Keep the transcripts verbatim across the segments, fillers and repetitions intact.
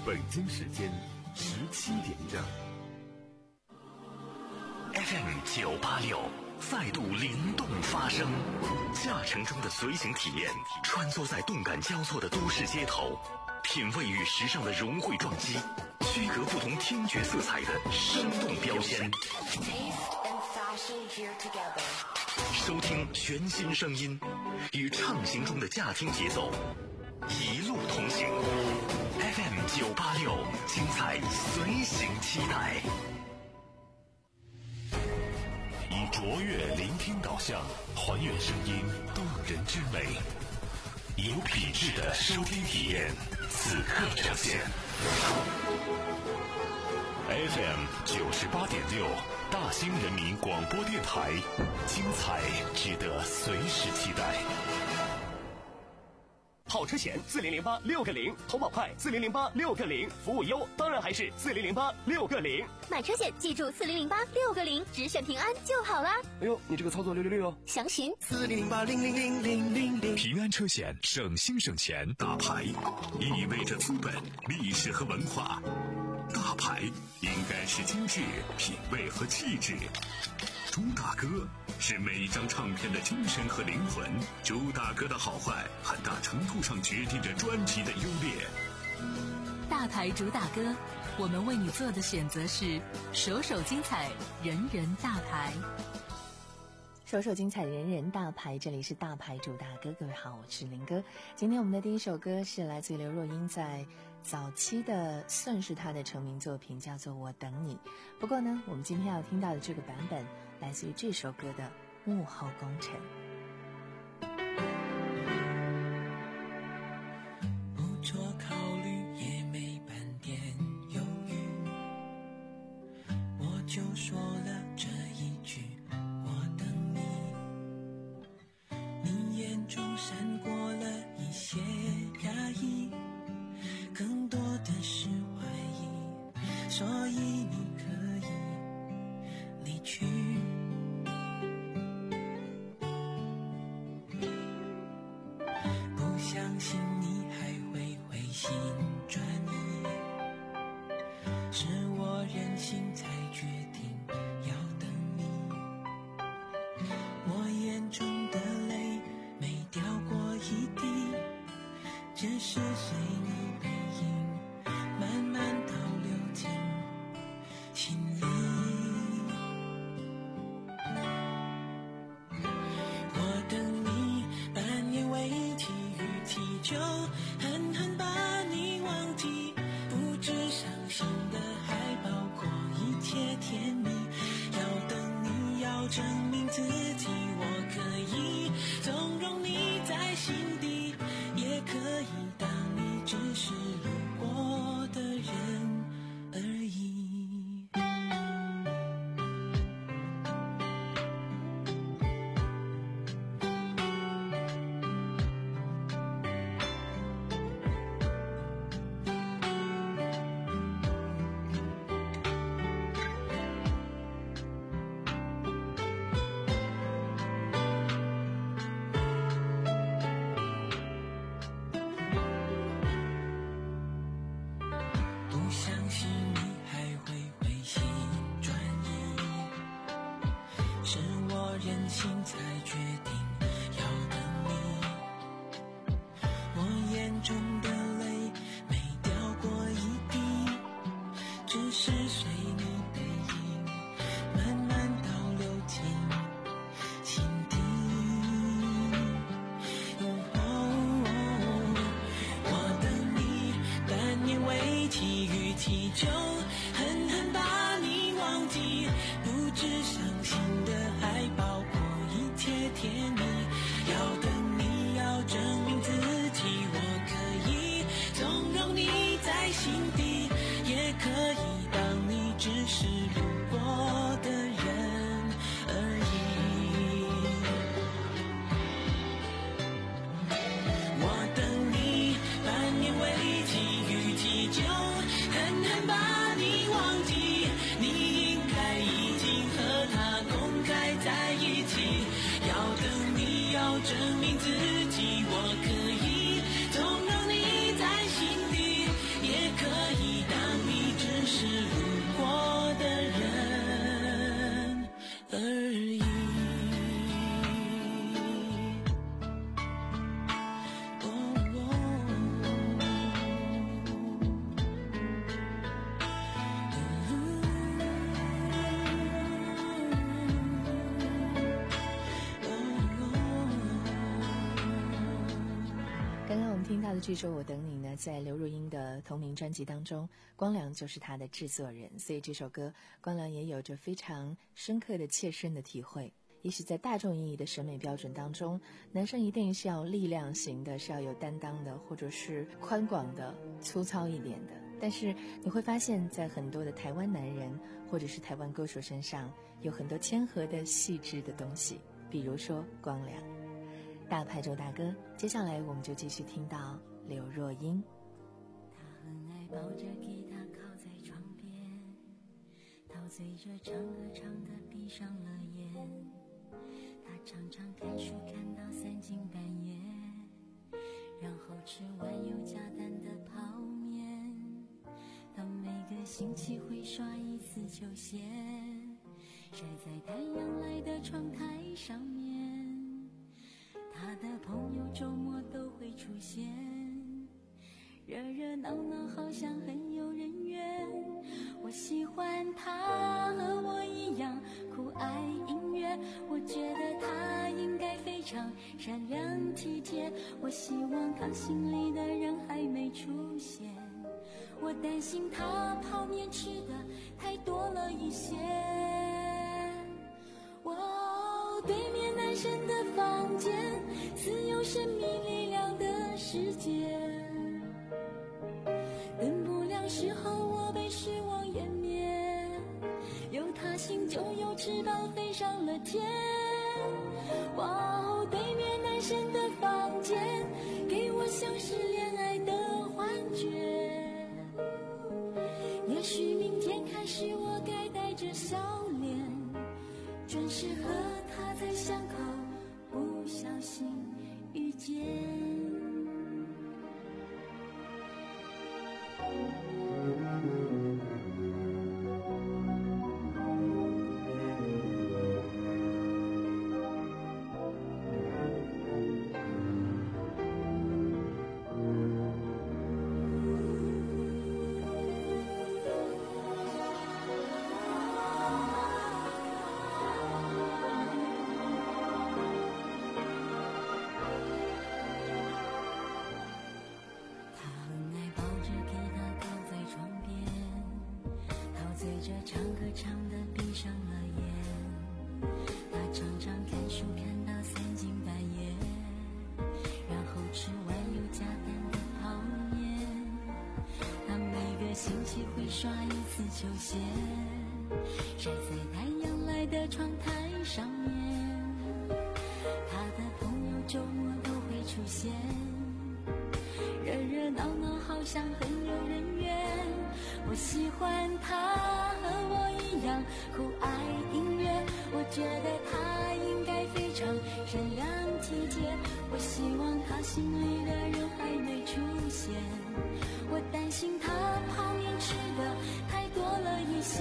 北京时间十七点整。 F M 九八六，赛度灵动发生，驾乘中的随行体验，穿梭在动感交错的都市街头，品味与时尚的融汇撞击，区隔不同听觉色彩的生动标签。收听全新声音，与畅行中的驾听节奏，一路同行。F M 九八六，精彩随行期待。 以卓越聆听导向，还原声音动人之美，有品质的收听体验，此刻呈现。F M 九十八点六，大兴人民广播电台，精彩值得随时期待。 好车险四零零八六个零，投保快四零零八六个零，服务优当然还是四零零八六个零。 买车险记住四零零八六个零，只选平安就好啦。 哎呦，你这个操作六六六哦！ 详询四零零八零零零零零零。 平安车险，省心省钱。大牌意味着资本、历史和文化，大牌应该是精致、品味和气质。朱大哥是每一张唱片的精神和灵魂，朱大哥的好坏很大程度上决定着专辑的优劣。 大牌主打歌，我们为你做的选择是首首精彩，人人大牌。 首首精彩，人人大牌，这里是大牌主打歌。各位好，我是林哥。今天我们的第一首歌是来自于刘若英在早期的，算是她的成名作品，叫做《我等你》。不过呢，我们今天要听到的这个版本来自于这首歌的幕后功臣。 不做考虑也没半点犹豫，我就说了这一句我等你，你眼中闪过了一些压抑，更多的是怀疑，所以你可以离去。不相信你还会回心转意，是我任性才决定要等你。我眼中的泪没掉过一滴，只是随你背影慢慢倒流进心里。我等你半年为期与祈求，狠狠把你忘记，不止伤心的还包括一切甜蜜。要等你，要证明自己，我可以纵容你在心底，也可以当你只是路过的人而已。不相信你还会回心转意，是我任性才决定要等你。我眼中的泪没掉过一滴，只是随你背影慢慢倒流进心底。我等你半年为期与祈求，狠狠把你忘记，不止伤心的还包括一切甜蜜。要等你，要证明自己，我可以纵容你在心底，也可以当你只听到的这首《我等你》呢，在刘若英的同名专辑当中，光良就是她的制作人，所以这首歌光良也有着非常深刻的切身的体会。也许在大众意义的审美标准当中，男生一定是要力量型的，是要有担当的，或者是宽广的、粗糙一点的。但是你会发现在很多的台湾男人或者是台湾歌手身上，有很多谦和的细致的东西，比如说光良。大牌周大哥，接下来我们就继续听到刘若英。 他很爱抱着吉他靠在床边，陶醉着唱歌唱得闭上了眼。他常常看书看到三更半夜，然后吃完有加蛋的泡面。他每个星期会刷一次球鞋，晒在太阳来的窗台上面。他的朋友周末都会出现，热热闹闹好像很有人缘。我喜欢他和我一样酷爱音乐，我觉得他应该非常善良体贴。我希望他心里的人还没出现，我担心他泡面吃的太多了一些。哦，对面男生的房间似有神秘力量的世界，灯不亮时候我被失望湮灭，有他心就有翅膀飞上了天。哇哦，对面男生的房间给我像是恋爱的幻觉，也许明天开始我该带着笑脸，准时和他在巷口不小心遇见。唱歌唱得闭上了眼，他常常看书看到三更半夜，然后吃完有加蛋的泡面。他每个星期会刷一次球鞋，晒在太阳来的窗台上面。他的朋友周末都会出现，热热闹闹好像很有人缘。我喜欢他和我一样酷爱音乐，我觉得他应该非常善良体贴。我希望他心里的人还没出现，我担心他泡面吃的太多了一些。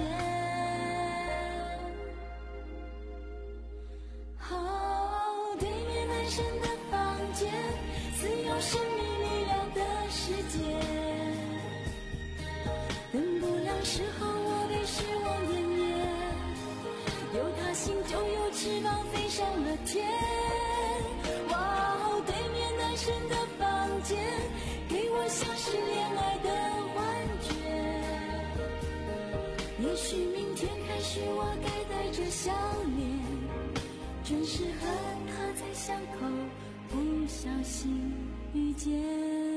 哦，对面男生的房间似有神秘力量的世界，灯不亮时候我被失望湮灭，有他心就有翅膀飞上了天。哇哦，对面男生的房间给我像是恋爱的幻觉，也许明天开始我该带着笑脸，准时和他在巷口不小心遇见。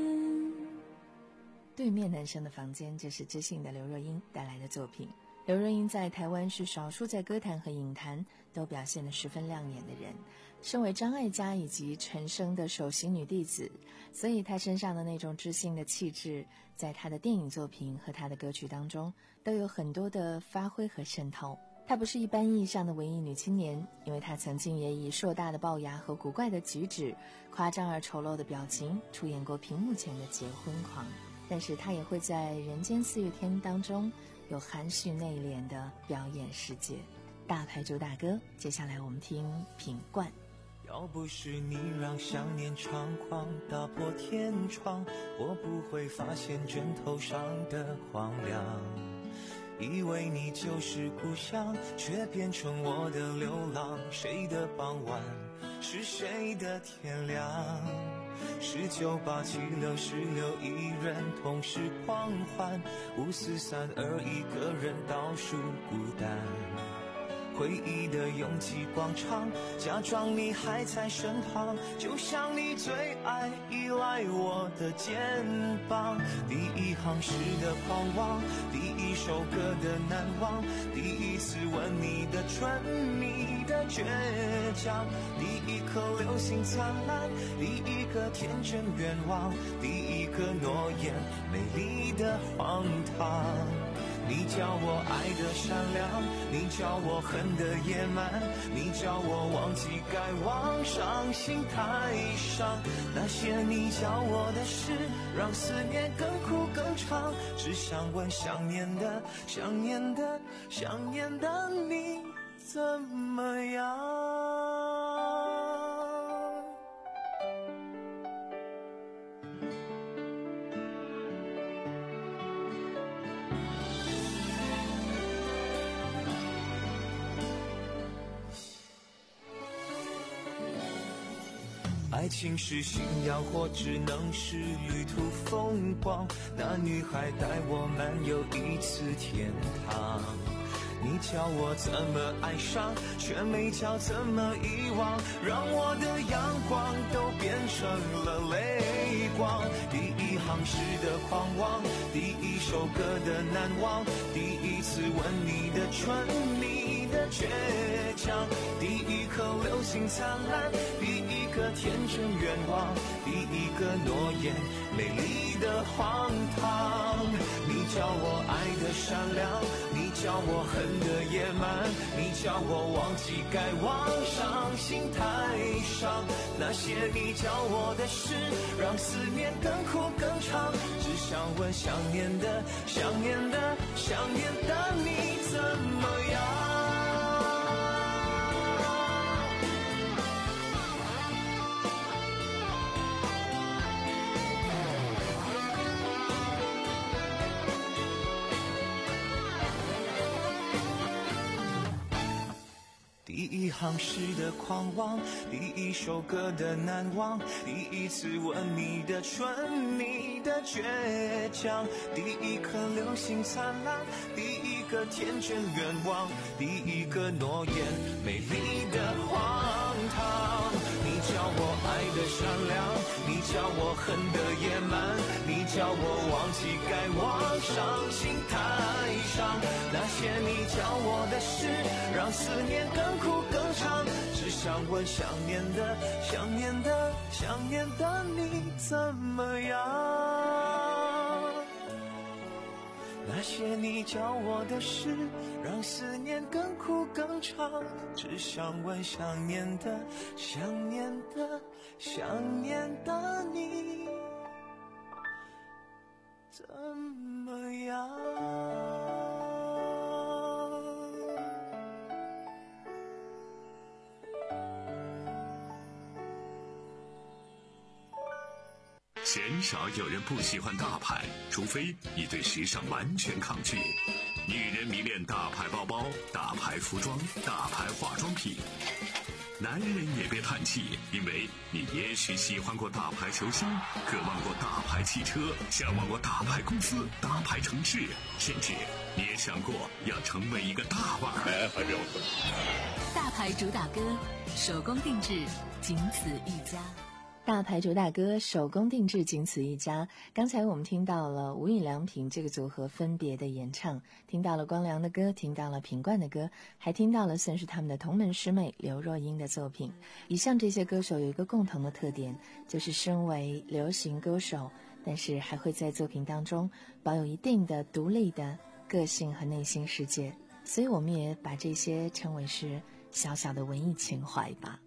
对面男生的房间，这是知性的刘若英带来的作品。刘若英在台湾是少数在歌坛和影坛都表现得十分亮眼的人，身为张艾嘉以及陈升的首席女弟子，所以她身上的那种知性的气质，在她的电影作品和她的歌曲当中都有很多的发挥和渗透。她不是一般意义上的文艺女青年，因为她曾经也以硕大的龅牙和古怪的举止、夸张而丑陋的表情出演过屏幕前的结婚狂，但是她也会在人间四月天当中有含蓄内敛的表演世界。大牌主打歌，接下来我们听品冠。 要不是你让想念猖狂打破天窗，我不会发现枕头上的荒凉，以为你就是故乡，却变成我的流浪。谁的傍晚是谁的天亮？ 十九八七六十六一人同时狂欢，五四三二一个人倒数孤单。回忆的拥挤广场，假装你还在身旁，就像你最爱依赖我的肩膀。第一行诗的狂妄，第一首歌的难忘，第一次吻你的唇，你的倔强，第一颗流星灿烂，第一个天真愿望，第一个诺言美丽的荒唐。你叫我爱的善良，你叫我恨的野蛮，你叫我忘记该忘，伤心太伤。那些你教我的事，让思念更苦更长。只想问想念的想念的想念的你怎么样？爱情是信仰或只能是旅途风光，那女孩带我漫游一次天堂。你教我怎么爱上，却没教怎么遗忘，让我的阳光都变成了泪光。第一行诗的狂妄，第一首歌的难忘，第一次吻你的唇，你的倔强，第一颗流星灿烂，第一个天真愿望，第一个诺言美丽的荒唐。你教我爱的善良，你教我恨的野蛮，你教我忘记该忘，伤心太伤。那些你教我的事，让思念更苦更长。只想问想念的想念的想念的你怎么样？第一行诗的狂妄，第一首歌的难忘，第一次吻你的唇，你的倔强，第一颗流星灿烂，第一个天真愿望，第一个诺言美丽的荒唐。你教我爱的善良，你教我恨的野蛮，你教我忘记该忘，伤心太伤。那些你教我的事，让思念更苦更长。只想问想念的想念的想念的你怎么样？那些你教我的事，让思念更苦更长。只想问想念的想念的想念的你怎么样？ 鲜少有人不喜欢大牌，除非你对时尚完全抗拒。女人迷恋大牌包包、大牌服装、大牌化妆品。男人也别叹气，因为你也许喜欢过大牌球星，渴望过大牌汽车，向往过大牌公司、大牌城市，甚至你也想过要成为一个大腕儿。 大牌主打歌，手工定制，仅此一家。 大牌主打歌，手工定制，仅此一家。刚才我们听到了无印良品这个组合分别的演唱，听到了光良的歌，听到了品冠的歌，还听到了算是他们的同门师妹刘若英的作品。以上这些歌手有一个共同的特点，就是身为流行歌手，但是还会在作品当中保有一定的独立的个性和内心世界，所以我们也把这些称为是小小的文艺情怀吧。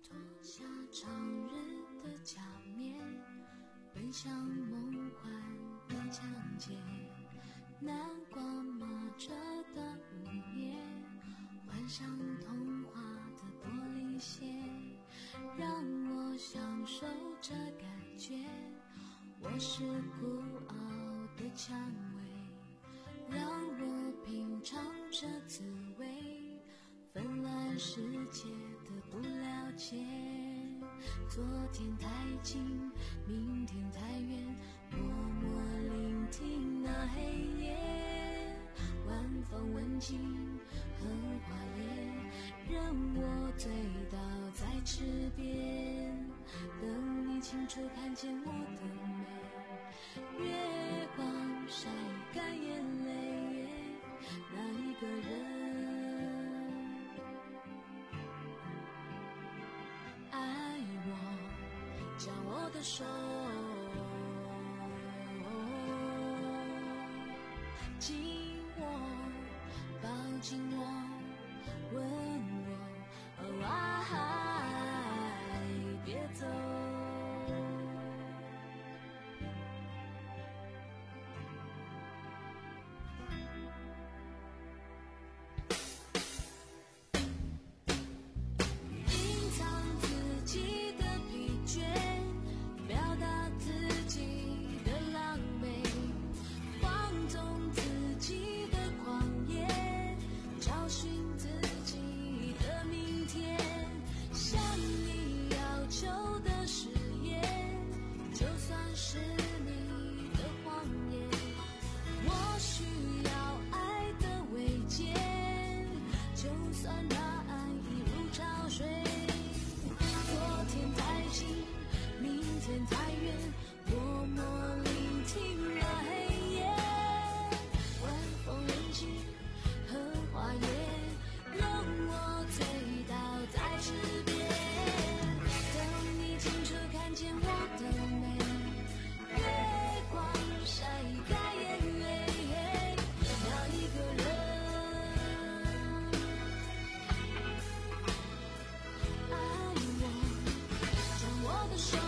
奔向梦幻的疆界，南瓜抹着的午夜，幻想童话的玻璃鞋，让我享受这感觉。我是孤傲的蔷薇，让我品尝这滋味，纷乱世界的不了解。 昨天太近，明天太远，默默聆听那黑夜，晚风吻尽荷花叶，任我醉倒在池边，等你清楚看见我的美，月光晒干眼泪，那一个人爱我，将我的手紧握，抱紧我，问我，哦爱，别走。隐藏自己的疲倦，表达自己的狼狈，放纵自己的狂野，找寻自己的明天，向你要求的誓言，就算是你的谎言，我需要爱的慰藉，就算那爱已如潮水，昨天太近，明天太远，默默聆听那黑夜，晚风吻尽荷花叶，让我醉倒在池边，等你清楚看见我的美，月光晒干眼泪，那一个人爱我，将我的手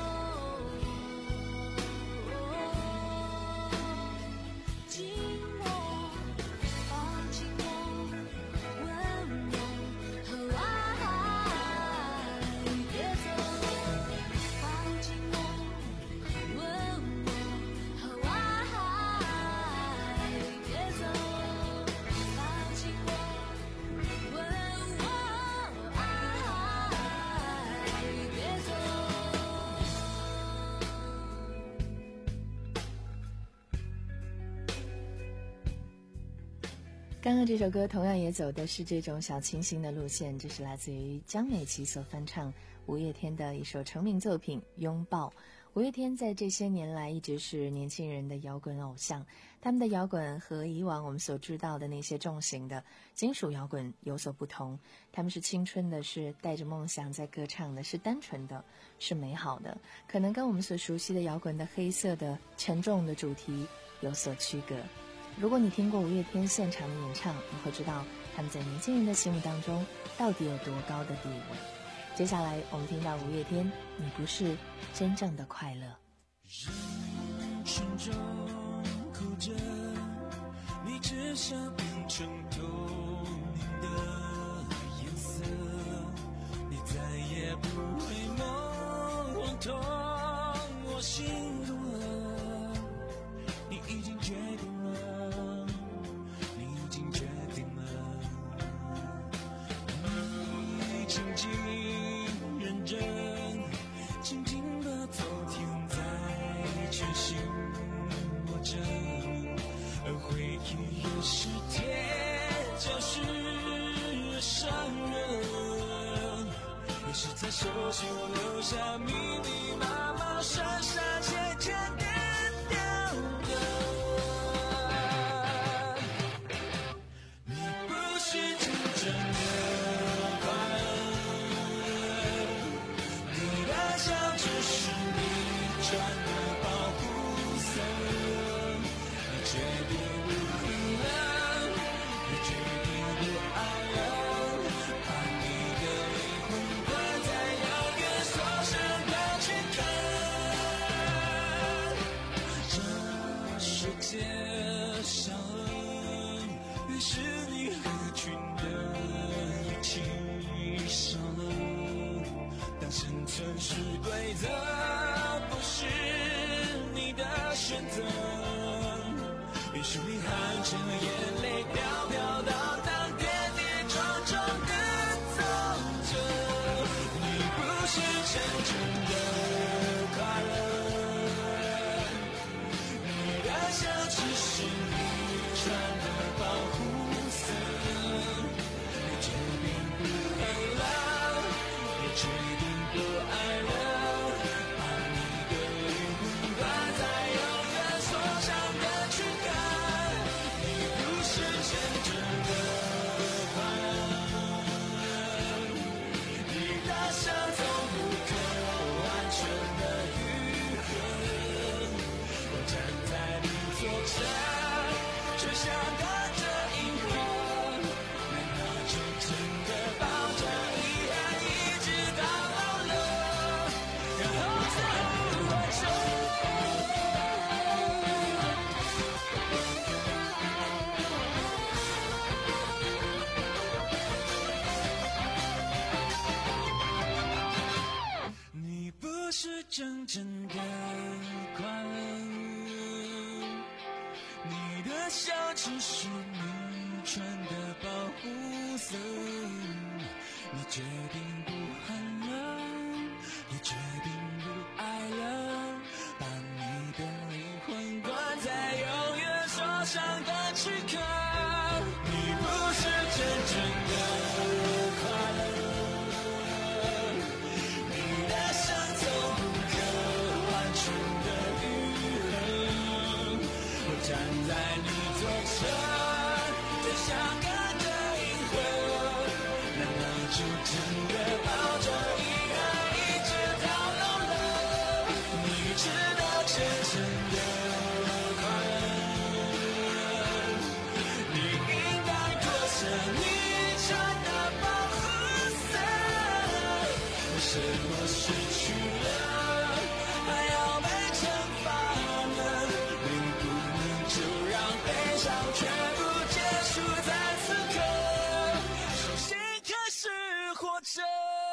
紧握，抱紧我，问我，和爱，别走，抱紧我，问我，和爱，别走，抱紧我，问我，爱，别走。 刚刚这首歌同样也走的是这种小清新的路线，这是来自于江美琪所翻唱五月天的一首成名作品《拥抱》。五月天在这些年来一直是年轻人的摇滚偶像，他们的摇滚和以往我们所知道的那些重型的金属摇滚有所不同，他们是青春的，是带着梦想在歌唱的，是单纯的，是美好的，可能跟我们所熟悉的摇滚的黑色的沉重的主题有所区隔。如果你听过五月天现场的演唱，你会知道他们在年轻人的心目当中到底有多高的地位。接下来我们听到五月天，你不是真正的快乐。 人群中哭着，你只想变成透明的颜色，你再也不会梦痛我心中了，你已经决定了，你已经决定了，你静静认真，静静的从天在全心握着，而回忆有时铁就是伤人，有时在手心留下密密麻麻删删减减点掉的。你不是真正的快乐，你的笑只是你穿的保护色，你决定不恨了，你决定不爱了，把你的灵魂关在遥远锁上的躯壳。这世界上越是你合群的一起少了，当生存是规则，不是你的选择，于是你含着眼泪飘飘荡荡，跌跌撞撞的走着。你不是真正笑只是你穿的保护色，你决定不喊了，也决定不爱了，把你的灵魂关在永远受伤的躯壳。你不是真正的快乐，你的伤从不可完全的愈合。我站在你左侧，就像个的银河，难道就真的抱着遗憾一直到老了？你知道真正的快乐，你应该脱下你穿的保护色。为什么失去了还要被惩罚呢？能不能就让悲伤全部结束在此刻，重新开始活着。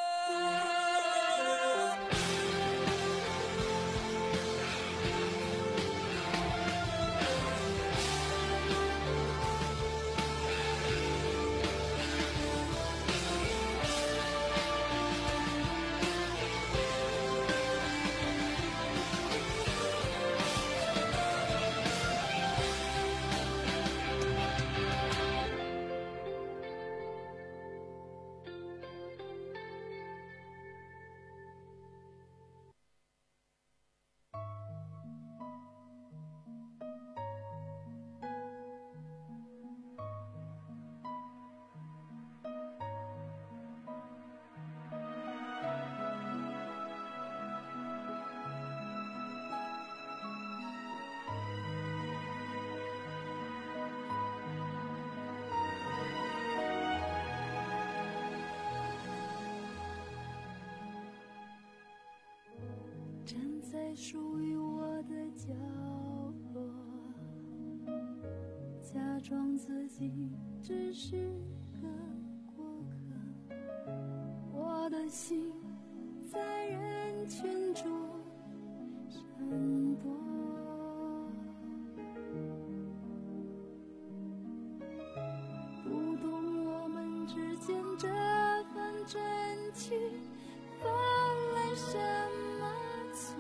站在属于我的角落，假装自己只是个过客，我的心在人群中闪躲，不懂我们之间这份真情犯了什么错。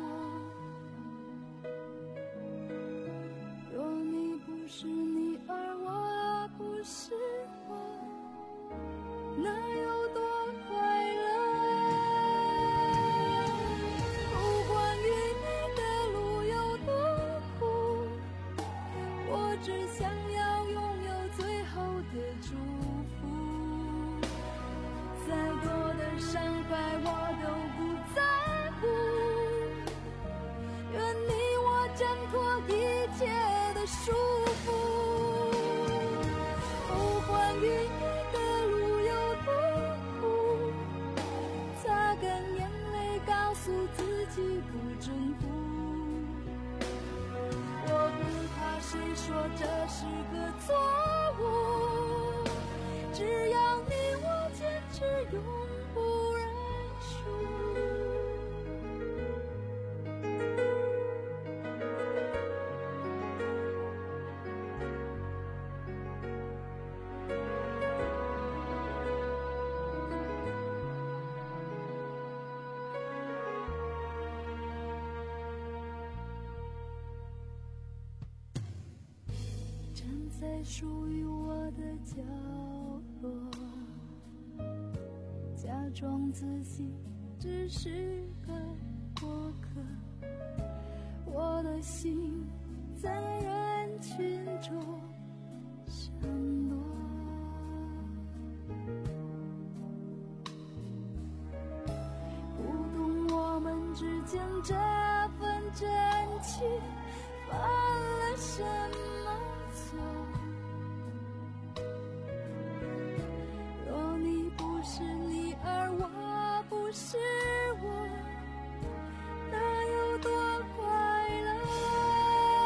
若你不是你，而我不是我，那有多快乐？不管与你的路有多苦，我只想要拥有最后的祝福。再多的伤害我都不在乎，愿你我挣脱一切的束缚。不管与你的路有多苦，擦干眼泪告诉自己不征服。我不怕谁说这是个错误，只要你我坚持永不认输。站在属于我的角落，假装自己只是个过客，我的心在人群中闪躲，不懂我们之间这份真情犯了什么错。若你不是你，而我不是我，那有多快乐？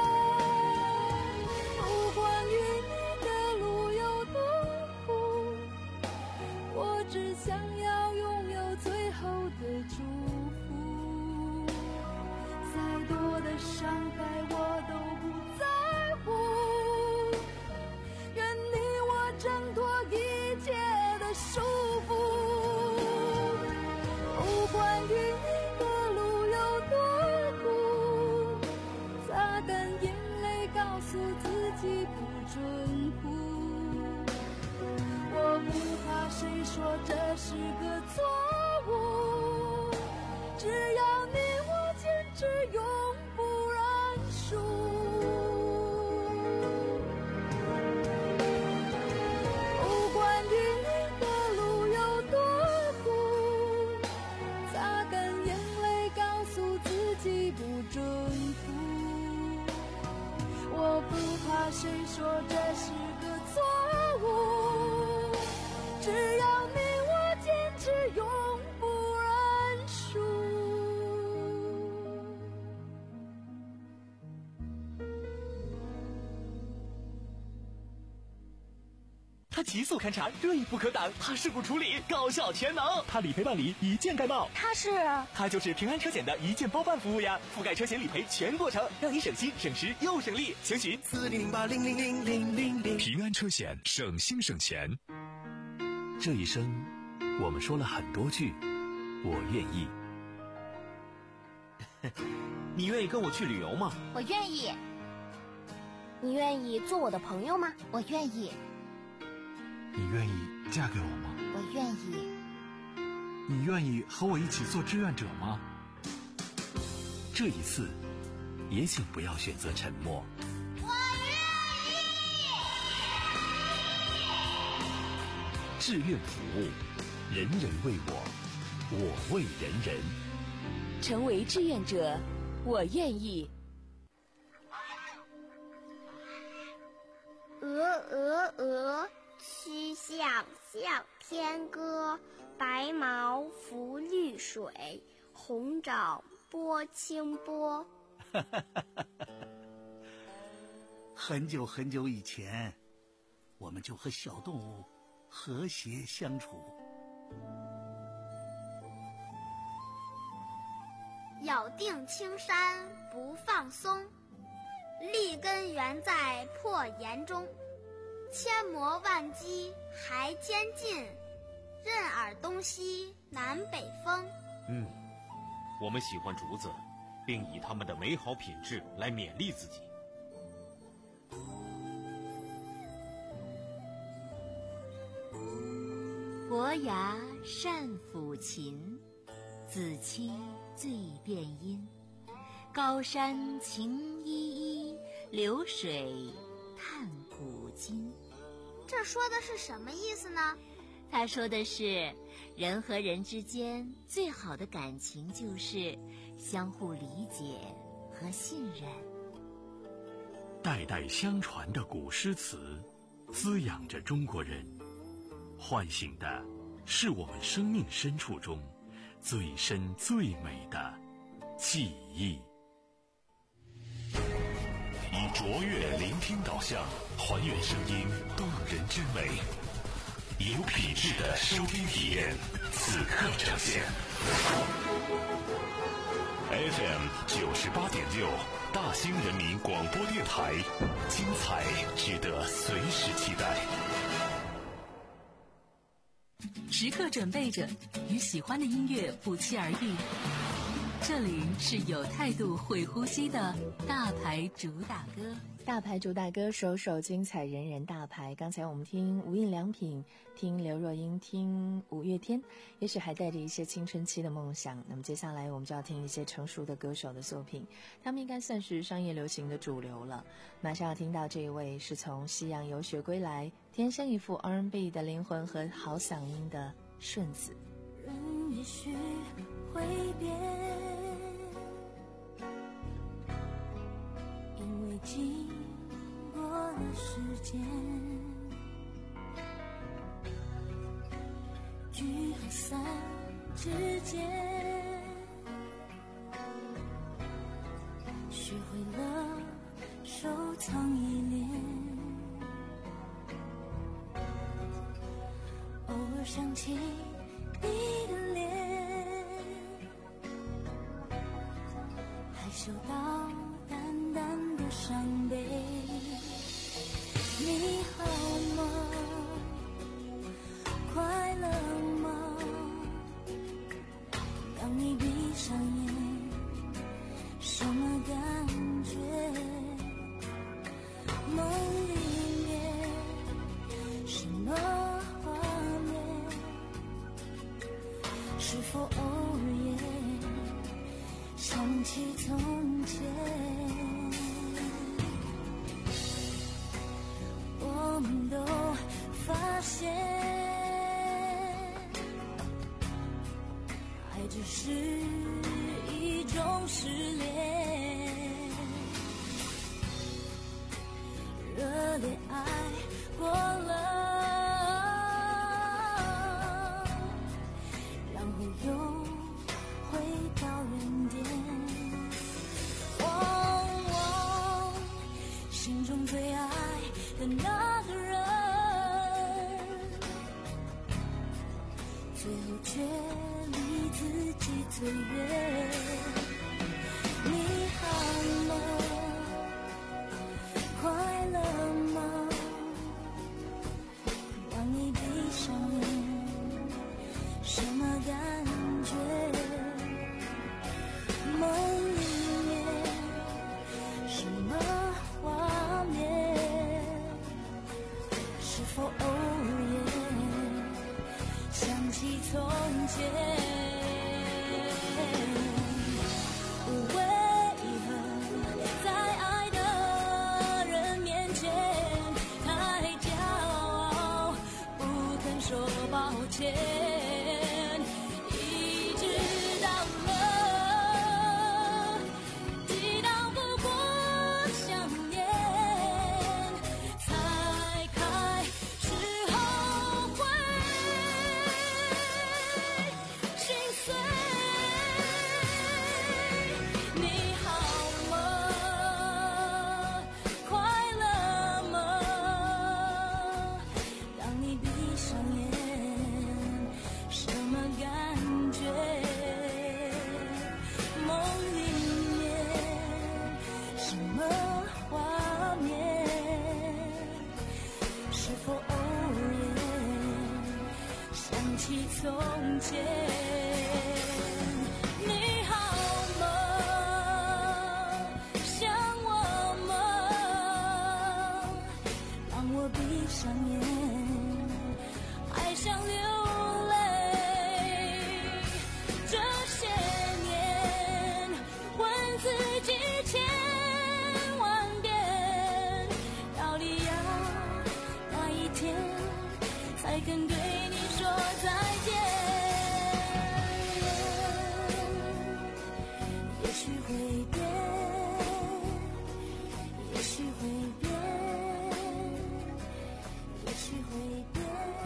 谁说这是个错误？只要你我坚持，永不认输。 它急速勘察，锐不可挡，它事故处理高效全能，它理赔办理一键盖帽。 它是它就是平安车险的一键包办服务呀，覆盖车险理赔全过程，让你省心省时又省力。详询四零零八零零零零零零。 平安车险，省心省钱。 这一生，我们说了很多句“我愿意”。 你愿意跟我去旅游吗？ 我愿意。你愿意做我的朋友吗？我愿意。 你愿意嫁给我吗？ 我愿意。 你愿意和我一起做志愿者吗？ 这一次，也请不要选择沉默。 我愿意。 志愿服务，人人为我，我为人人。 成为志愿者，我愿意。 鹅鹅鹅，曲项向天歌。白毛浮绿水，红掌拨清波。 很久很久以前，我们就和小动物和谐相处。 咬定青山不放松，立根原在破岩中。千磨万击还坚劲，任尔东西南北风。 嗯，我们喜欢竹子，并以它们的美好品质来勉励自己。 伯牙善抚琴，子期最辨音。高山晴依依，流水叹古今。 这说的是什么意思呢？ 他说的是，人和人之间最好的感情就是相互理解和信任。 代代相传的古诗词，滋养着中国人，唤醒的是我们生命深处中最深最美的记忆。 以卓越聆听导向，还原声音动人之美，有品质的收听体验，此刻呈现。F M 九十八点六，大兴人民广播电台，精彩值得随时期待。 时刻准备着与喜欢的音乐不期而遇。这里是有态度会呼吸的大牌主打歌。 大牌主打歌，首首精彩，人人大牌。刚才我们听无印良品，听刘若英，听五月天，也许还带着一些青春期的梦想。那么接下来我们就要听一些成熟的歌手的作品，他们应该算是商业流行的主流了。马上要听到这一位是从西洋游学归来，天生一副 R and B 的灵魂和好嗓音的顺子。 人也许会变，因为经过了时间，聚和散之间，学会了收藏依恋，偶尔想起你的脸，害羞到淡淡的伤悲。你好吗？快乐吗？当你闭上眼，什么感觉？梦里面什么画面？是否偶尔也想起从前？我们都发现，爱只是一种失恋，热热烈爱过了，然后又回到原点。哦哦，心中最爱的那个人，最后却离自己最远。你好吗？快乐吗？当你闭上眼，什么感觉？梦里面什么画面？是否偶然想起从前？一直到了抵挡不过想念，才开始后悔心碎。你好吗？快乐吗？当你闭上眼，什么感觉？梦里面什么画面？是否偶然想起从前？你好吗？想我吗？让我闭上眼，爱上流才肯对你说再见。也许会变，也许会变，也许会变。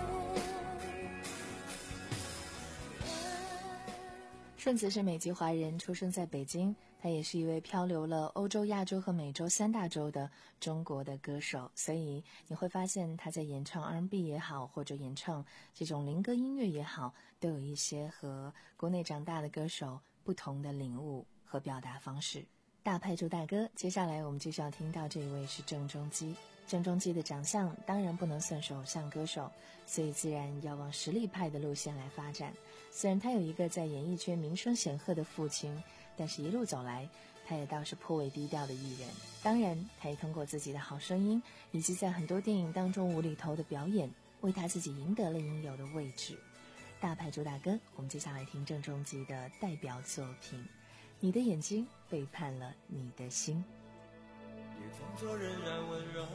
顺子是美籍华人，出生在北京。他也是一位漂流了欧洲、亚洲和美洲三大洲的中国的歌手，所以你会发现他在演唱 R and B 也好，或者演唱这种灵歌音乐也好，都有一些和国内长大的歌手不同的领悟和表达方式。大派驻大哥，接下来我们就是要听到这一位是郑中基。郑中基的长相当然不能算是偶像歌手，所以自然要往实力派的路线来发展。虽然他有一个在演艺圈名声显赫的父亲，但是一路走来他也倒是颇为低调的艺人。当然他也通过自己的好声音以及在很多电影当中无厘头的表演，为他自己赢得了应有的位置。大派驻大哥，我们接下来听郑中基的代表作品《你的眼睛背叛了你的心》。 别装作仍然温柔，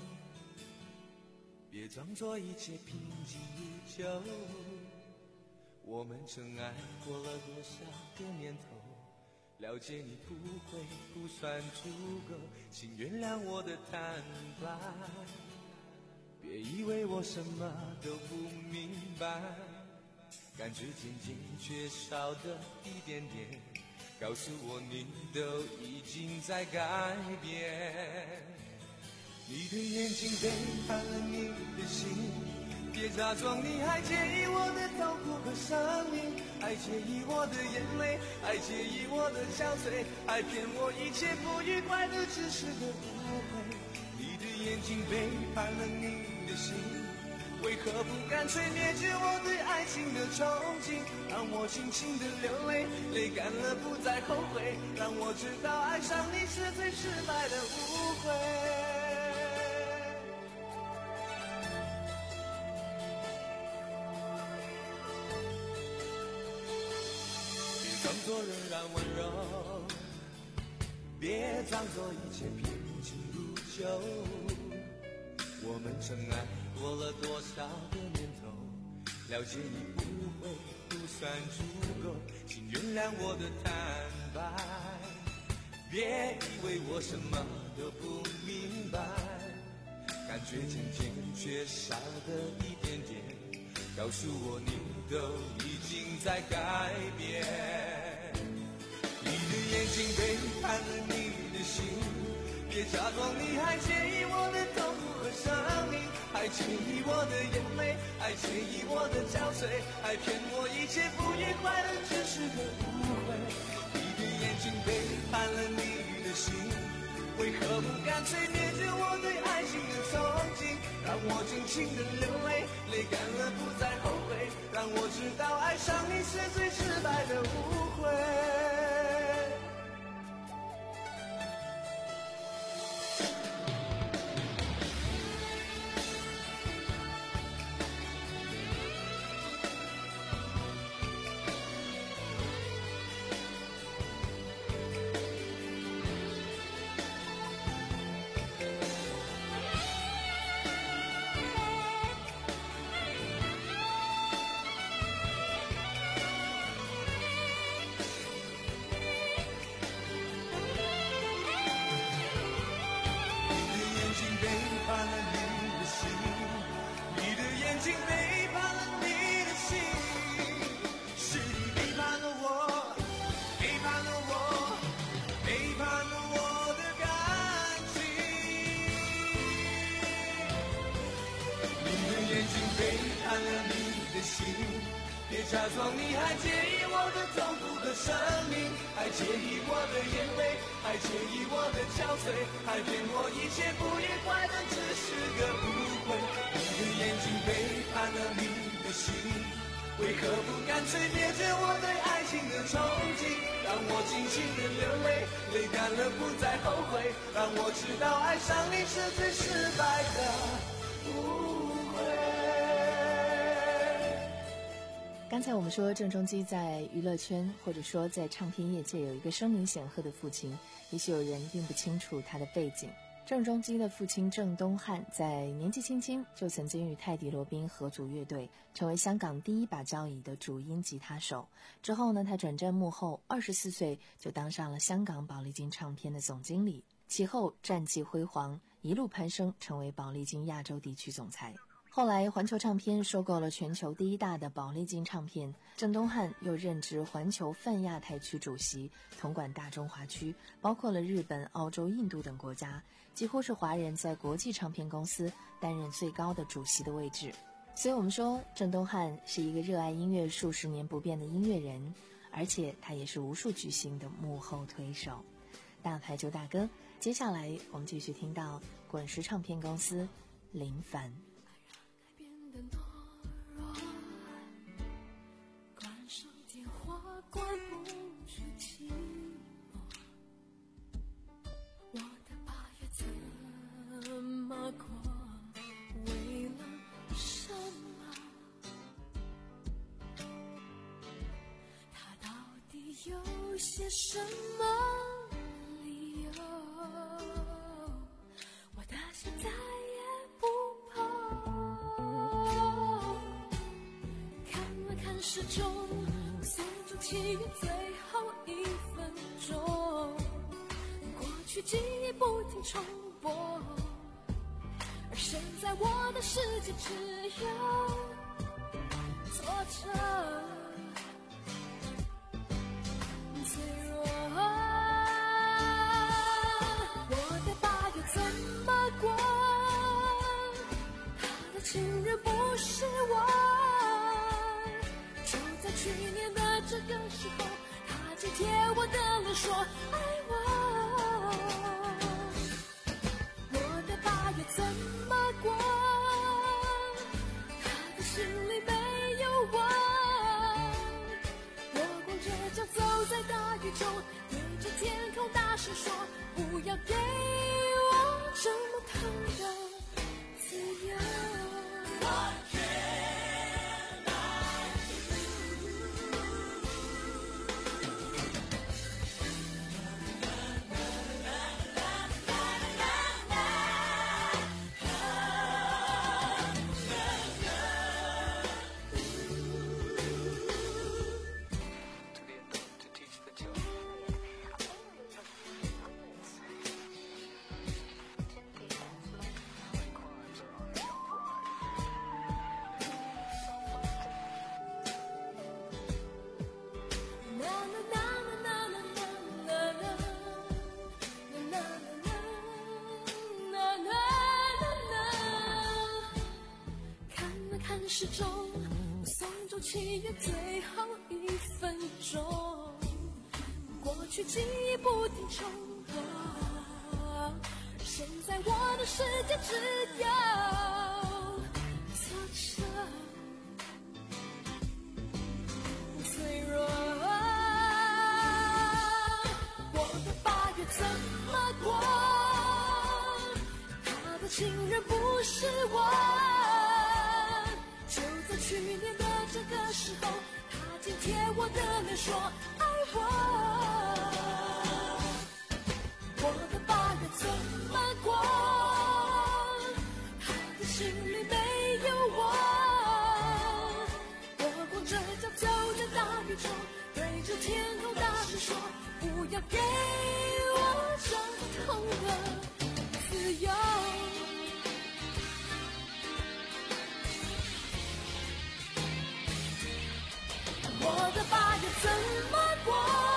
别装作一切平静如旧，我们曾爱过了多少个年头，了解你不会不算足够，请原谅我的坦白，别以为我什么都不明白，感觉渐渐缺少的一点点，告诉我你都已经在改变。你的眼睛背叛了你的心，别假装你还介意我的痛苦和伤心，还介意我的眼泪，还介意我的憔悴，还骗我一切不愉快的只是个误会。你的眼睛背叛了你的心，为何不干脆灭绝我对爱情的憧憬，让我轻轻的流泪，泪干了不再后悔，让我知道爱上你是最失败的误会。别装作仍然温柔，别装作一切平静如旧，我们曾爱过了多少个年头，了解你不会不算足够，请原谅我的坦白，别以为我什么都不明白， 却渐渐缺少的一点点，告诉我你都已经在改变。你的眼睛背叛了你的心，别假装你还介意我的痛苦和生命，还介意我的眼泪，还介意我的憔悴，还骗我一切不愉快的只是个误会。你的眼睛背叛了你的心，为何不干脆灭绝我对爱情的憧憬，让我尽情的流泪，泪干了不再后悔，让我知道爱上你是最失败的误会。别假装你还介意我的痛苦和生命，还介意我的眼泪，还介意我的憔悴，还骗我一切不愉快的只是个误会。你的眼睛背叛了你的心，为何不干脆灭绝我对爱情的憧憬，让我尽情的流泪，泪干了不再后悔，让我知道爱上你是最失败的误会。 刚才我们说郑中基在娱乐圈或者说在唱片业界有一个声名显赫的父亲，也许有人并不清楚他的背景。郑中基的父亲郑东汉在年纪轻轻就曾经与泰迪罗宾合组乐队，成为香港第一把交椅的主音吉他手。之后呢，他转战幕后，二十四岁就当上了香港宝丽金唱片的总经理，其后战绩辉煌，一路攀升，成为宝丽金亚洲地区总裁。后来环球唱片收购了全球第一大的宝丽金唱片，郑东汉又任职环球泛亚太区主席，统管大中华区，包括了日本、澳洲、印度等国家，几乎是华人在国际唱片公司担任最高的主席的位置。所以我们说郑东汉是一个热爱音乐数十年不变的音乐人，而且他也是无数巨星的幕后推手。大牌就大哥，接下来我们继续听到滚石唱片公司林凡。 的懦弱，关上电话，关不住寂寞。我的八月怎么过？为了什么？他到底有些什么理由？我的心再也不时钟随着七月最后一分钟，过去记忆不停重播，而现在我的世界只有挫折，脆弱。我的八月怎么过？他的情人不是我。去年的这个时候，他紧贴我的脸说爱我。我的八月怎么过？他的心里没有我。 时钟，送走七月最后一分钟，过去记忆不停重合，现在我的世界只有侧车脆弱。我的八月怎么过？他的情人不是我，就在去年的这个时候，他紧贴我的脸说爱我。我的八月怎么过？他的心里没有我，我光着脚走在大雨中，对着天空大声说，不要给我这么痛的自由。我的八月怎么过？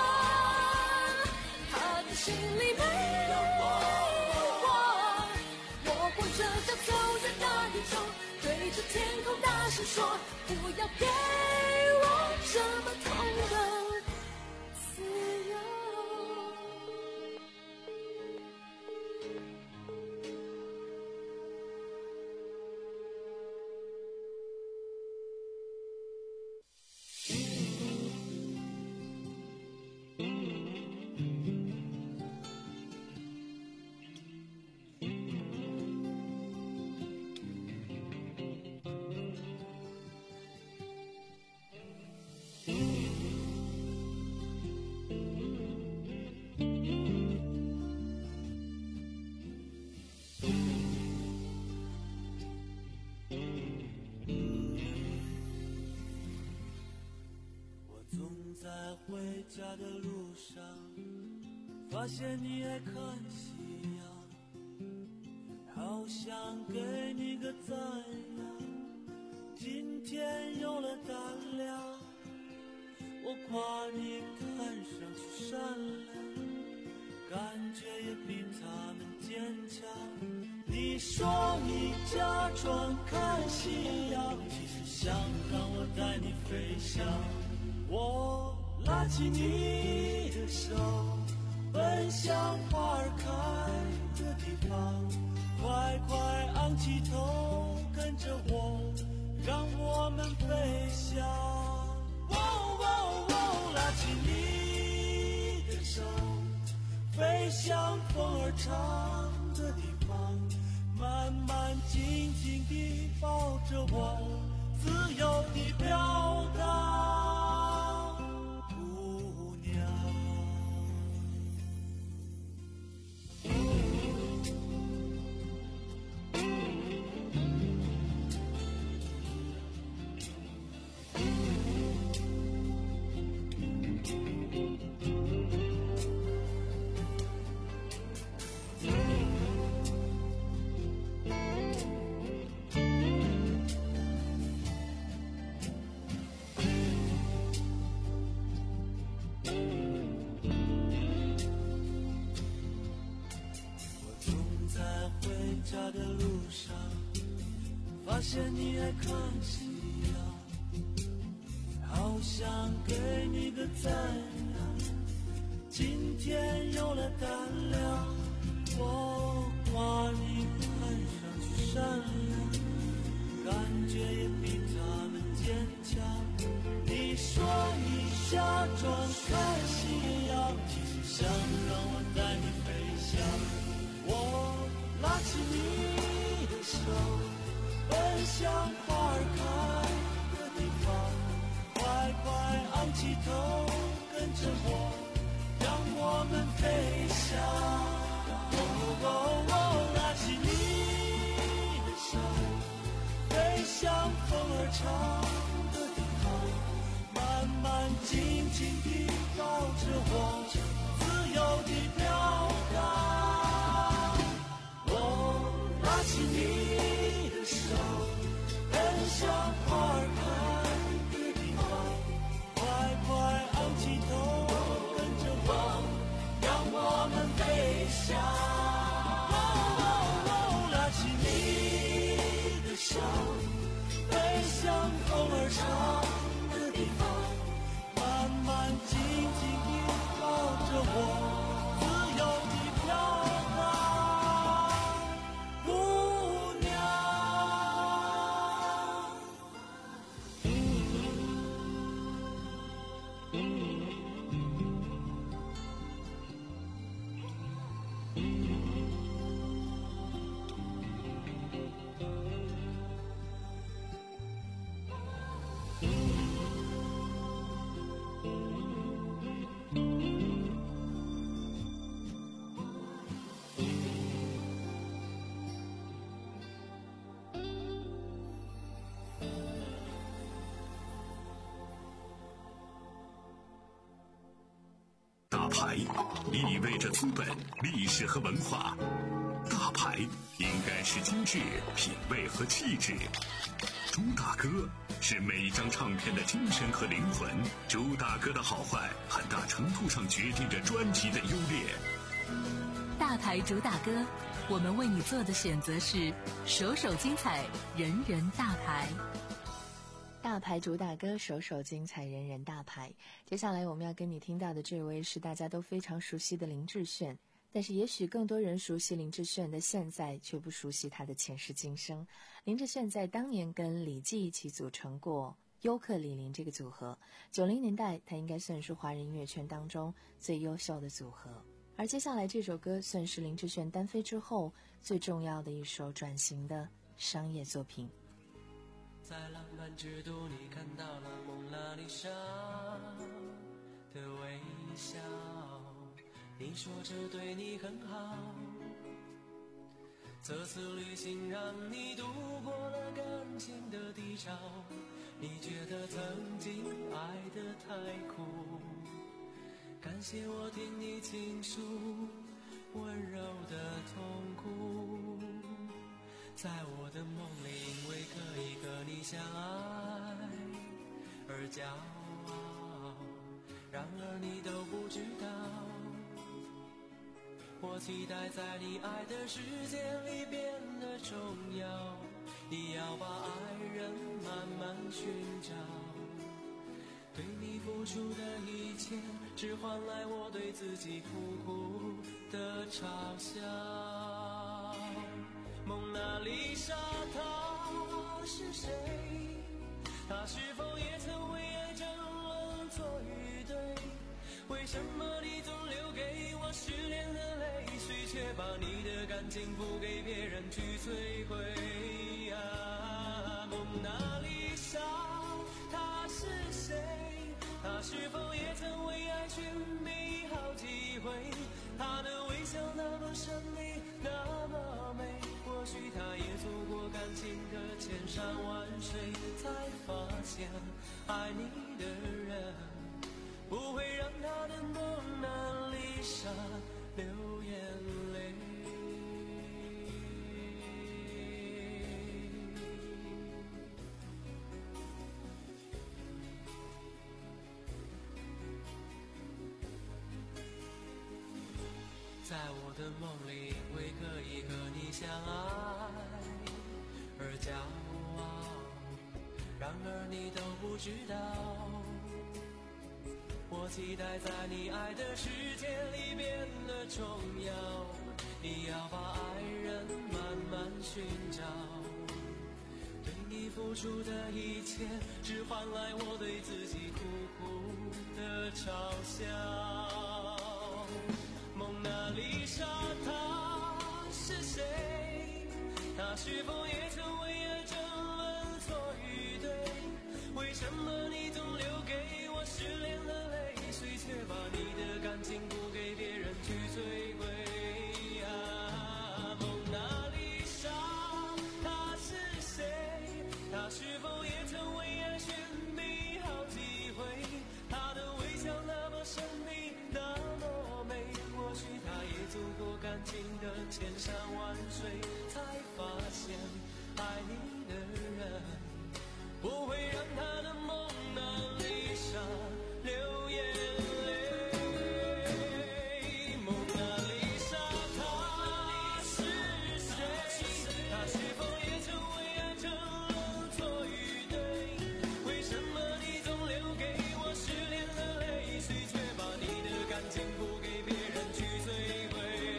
他的心里没有我，我光着脚走在大雨中，对着天空大声说，不要给我这么痛的自由。 回家的路上，发现你爱看夕阳，好想给你个赞扬。今天有了胆量，我夸你看上去善良，感觉也比他们坚强。你说你假装看夕阳，其实想让我带你飞翔。我拉起你的手，奔向花儿开的地方，快快昂起头，跟着我，让我们飞翔。哦哦哦，拉起你的手，飞向风儿长的地方，慢慢静静地抱着我，自由地飘荡。发现你爱看夕阳，好想给你个赞扬。今天有了胆量，我夸你看上去善良，感觉也比他们坚强。你说你假装看夕阳，其实想让我带你飞翔。我拉起你的手，奔向花儿开的地方，快快昂起头，跟着我，让我们飞翔。哦哦哦，拉起你的手，飞向风儿长的地方，慢慢静静地抱着我，自由地飘荡。我拉起你的手，奔向花儿开的地方，快快昂起头，跟着我，让我们飞翔。 大牌意味着资本、历史和文化，大牌应该是精致、品味和气质。朱大哥是每张唱片的精神和灵魂，朱大哥的好坏很大程度上决定着专辑的优劣。 大牌主打歌，我们为你做的选择是首首精彩，人人大牌。 大牌主打歌，首首精彩，人人大牌。接下来我们要跟你听到的这位是大家都非常熟悉的林志炫，但是也许更多人熟悉林志炫的现在，却不熟悉他的前世今生。林志炫在当年跟李记一起组成过优客李林这个组合，九零年代他应该算是华人音乐圈当中最优秀的组合。而接下来这首歌算是林志炫单飞之后最重要的一首转型的商业作品。 在浪漫之都，你看到了蒙娜丽莎的微笑，你说这对你很好，这次旅行让你度过了感情的低潮，你觉得曾经爱得太苦，感谢我听你倾诉温柔的痛苦，在我的梦里因为可以和你相爱而骄傲，然而你都不知道，我期待在你爱的世界里变得重要，你要把爱人慢慢寻找，对你付出的一切只换来我对自己苦苦的嘲笑。蒙娜丽莎她是谁？她是否也曾为爱争论错与对？为什么你总留给我失恋的泪水，却把你的感情付给别人去摧毁啊？蒙娜丽莎她是谁？她是否也曾为爱寻觅好几回？她的微笑那么神秘，那么美，或许她也走过感情的千山万水，才发现爱你的人不会让她的蒙娜丽莎流眼泪。在我的梦里，因为可以和你相爱而骄傲，然而你都不知道，我期待在你爱的世界里变得重要，你要把爱人慢慢寻找，对你付出的一切只换来我对自己苦苦的嘲笑。蒙娜丽莎她是谁？她是否也曾为爱争论错与对？为什么你总留给我失恋的泪水，却把你的感情付给别人去摧毁啊？蒙娜丽莎她是谁？她是否也曾为爱寻觅好几回？她的微笑那么神秘，那么美，或许她也走过感情的千山万水，才发现爱你的人不会让她的蒙娜丽莎流眼泪。蒙娜丽莎她是谁？她是否也曾为爱争论错与对？为什么你总留给我失恋的泪水，却把你的感情付给别人去摧毁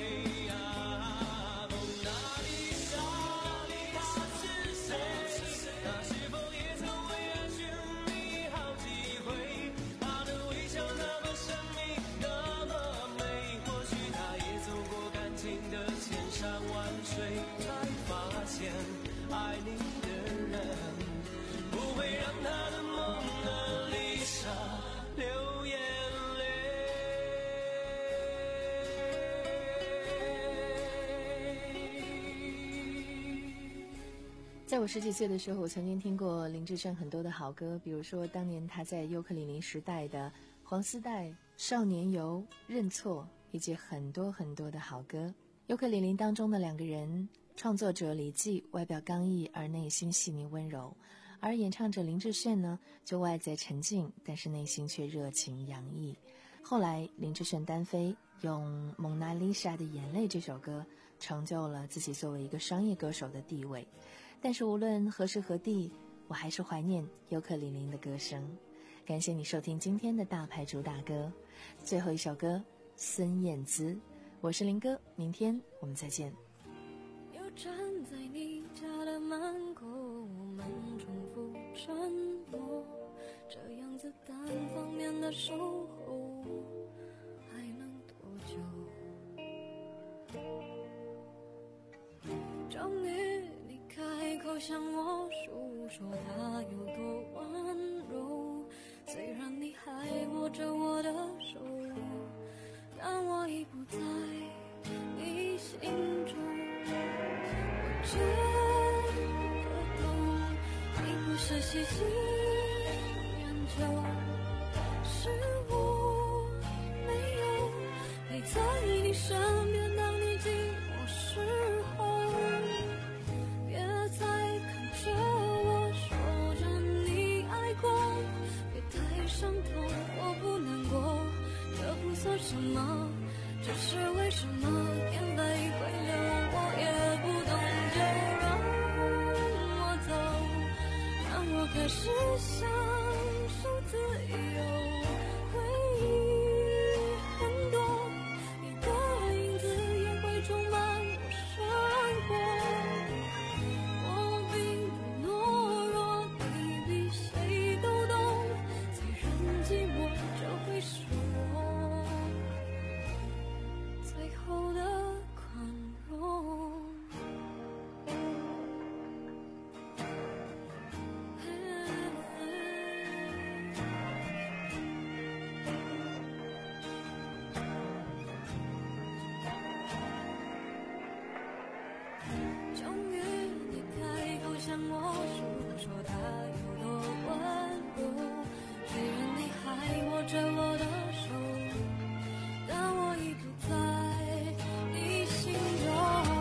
啊？蒙娜丽莎她是谁？她是否也曾为爱寻觅好几回？她的微笑那么神秘，那么美，或许她也走过感情的千山万水，才发现爱你的人不会让她的蒙娜丽莎流眼泪。 在我十几岁的时候，我曾经听过林志炫很多的好歌，比如说当年他在尤克里里时代的黄丝带、少年游、认错，以及很多很多的好歌。尤克里里当中的两个人，创作者李记外表刚毅而内心细腻温柔，而演唱者林志炫呢，就外在沉静，但是内心却热情洋溢。后来林志炫单飞，用《蒙娜丽莎的眼泪》这首歌成就了自己作为一个商业歌手的地位。但是无论何时何地，我还是怀念尤克里里的歌声。感谢你收听今天的大牌主打歌，最后一首歌孙燕姿。我是林哥，明天我们再见。 又站在你家的门口，我们重复沉默，这样子单方面的守候还能多久？终于你开口向我诉说他有多温柔，虽然你还握着我的手，但我已不在你心中。我真的懂，你不是喜新厌旧，是我没有陪在你身边，当你寂寞时候，别再看着我说着你爱过，别太伤痛，我不难过，这不算什么，只是为什么眼泪会流，我也不懂，就让我走，让我开始享受自由。回忆很多，你的影子也会充满我生活，我并不懦弱，你比谁都懂，虽然寂寞这会是我最后的宽容。终于你开口向我诉说他有多温柔，虽然你还握着我的手，但我已不在你心中。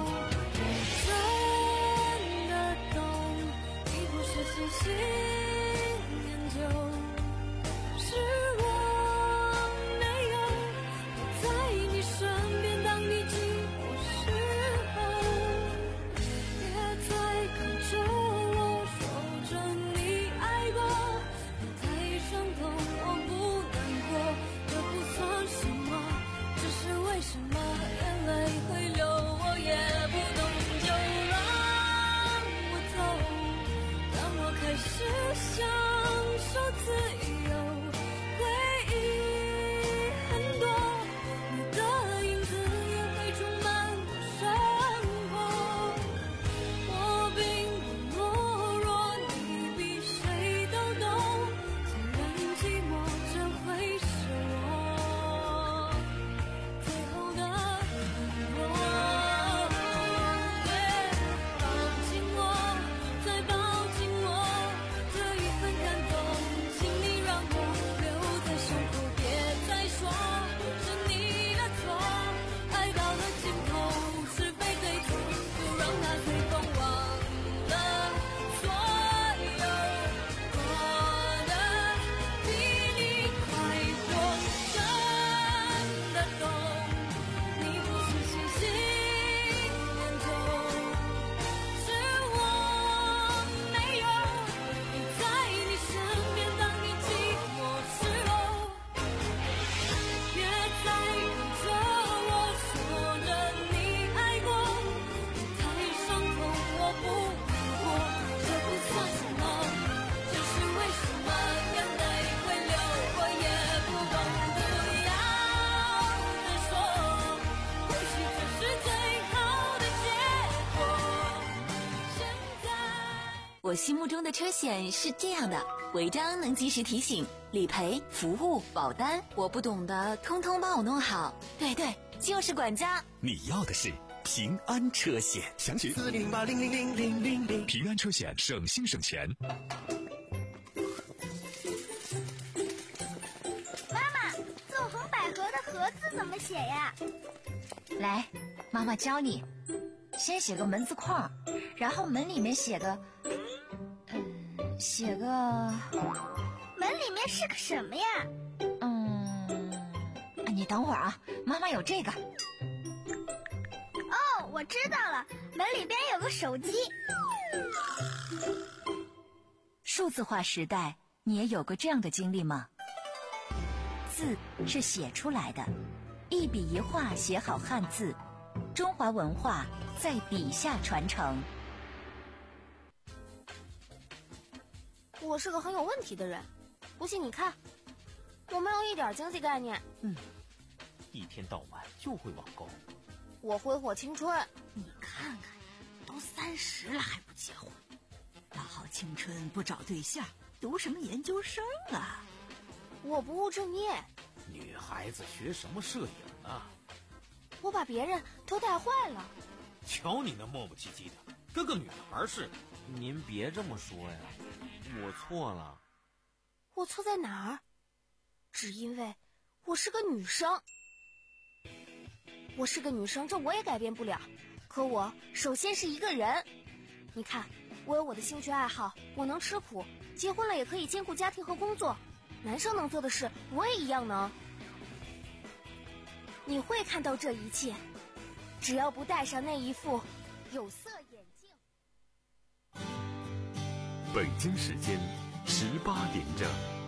我真的懂，你不是喜新厌旧，是我没有陪在你身边，当你寂寞时候，别再看着我说着你爱过，别太伤痛，我不难过，这不算什么，只是为什么眼泪会流，我也不懂，就让我走，让我开始享受自由。回忆很多，你的影子也会充满我生活，我并不懦弱，你比谁都懂，虽然寂寞这会是我最后的软弱。抱紧我，再抱紧我，这一份感动，请你让我留在胸口，别再说是你的错，爱到了尽头，是非对错，就让它随风忘了所有，过得比你快活，真的懂，你不是喜新厌旧，是我没有陪在你身边，当你寂寞时候，别再看着我说着你爱过，别太伤痛，我不难过，这不算什么，只是为什么眼泪会流，我也不懂，不要再说，或许这是最好的结果。现在我心目中的车险是这样的：违章能及时提醒，理赔、服务、保单，我不懂的通通帮我弄好。对对，就是管家。 你要的是平安车险，详询四零零八零零零零零零。 平安车险，省心省钱。 妈妈， 怎么写呀？ 来，妈妈教你。先写个门字框，然后门里面写个，嗯，写个。 门里面是个什么呀？ 嗯，你等会儿啊，妈妈有这个。 哦，我知道了，门里边有个手机。 数字化时代，你也有过这样的经历吗？字是写出来的，一笔一画写好汉字，中华文化在笔下传承。 我是个很有问题的人，不信你看，我没有一点经济概念。 嗯，一天到晚就会网购。 我挥霍青春。 你看看，都三十了还不结婚，大好青春不找对象，读什么研究生啊？ 我不务正业。 女孩子学什么摄影啊？ 我把别人都带坏了。 瞧你那磨磨唧唧的，跟个女孩似的。 您别这么说呀，我错了。 我错在哪儿？只因为我是个女生。我是个女生，这我也改变不了。可我首先是一个人。你看，我有我的兴趣爱好，我能吃苦，结婚了也可以兼顾家庭和工作。男生能做的事，我也一样能。你会看到这一切，只要不戴上那一副有色眼镜。 北京时间十八点整。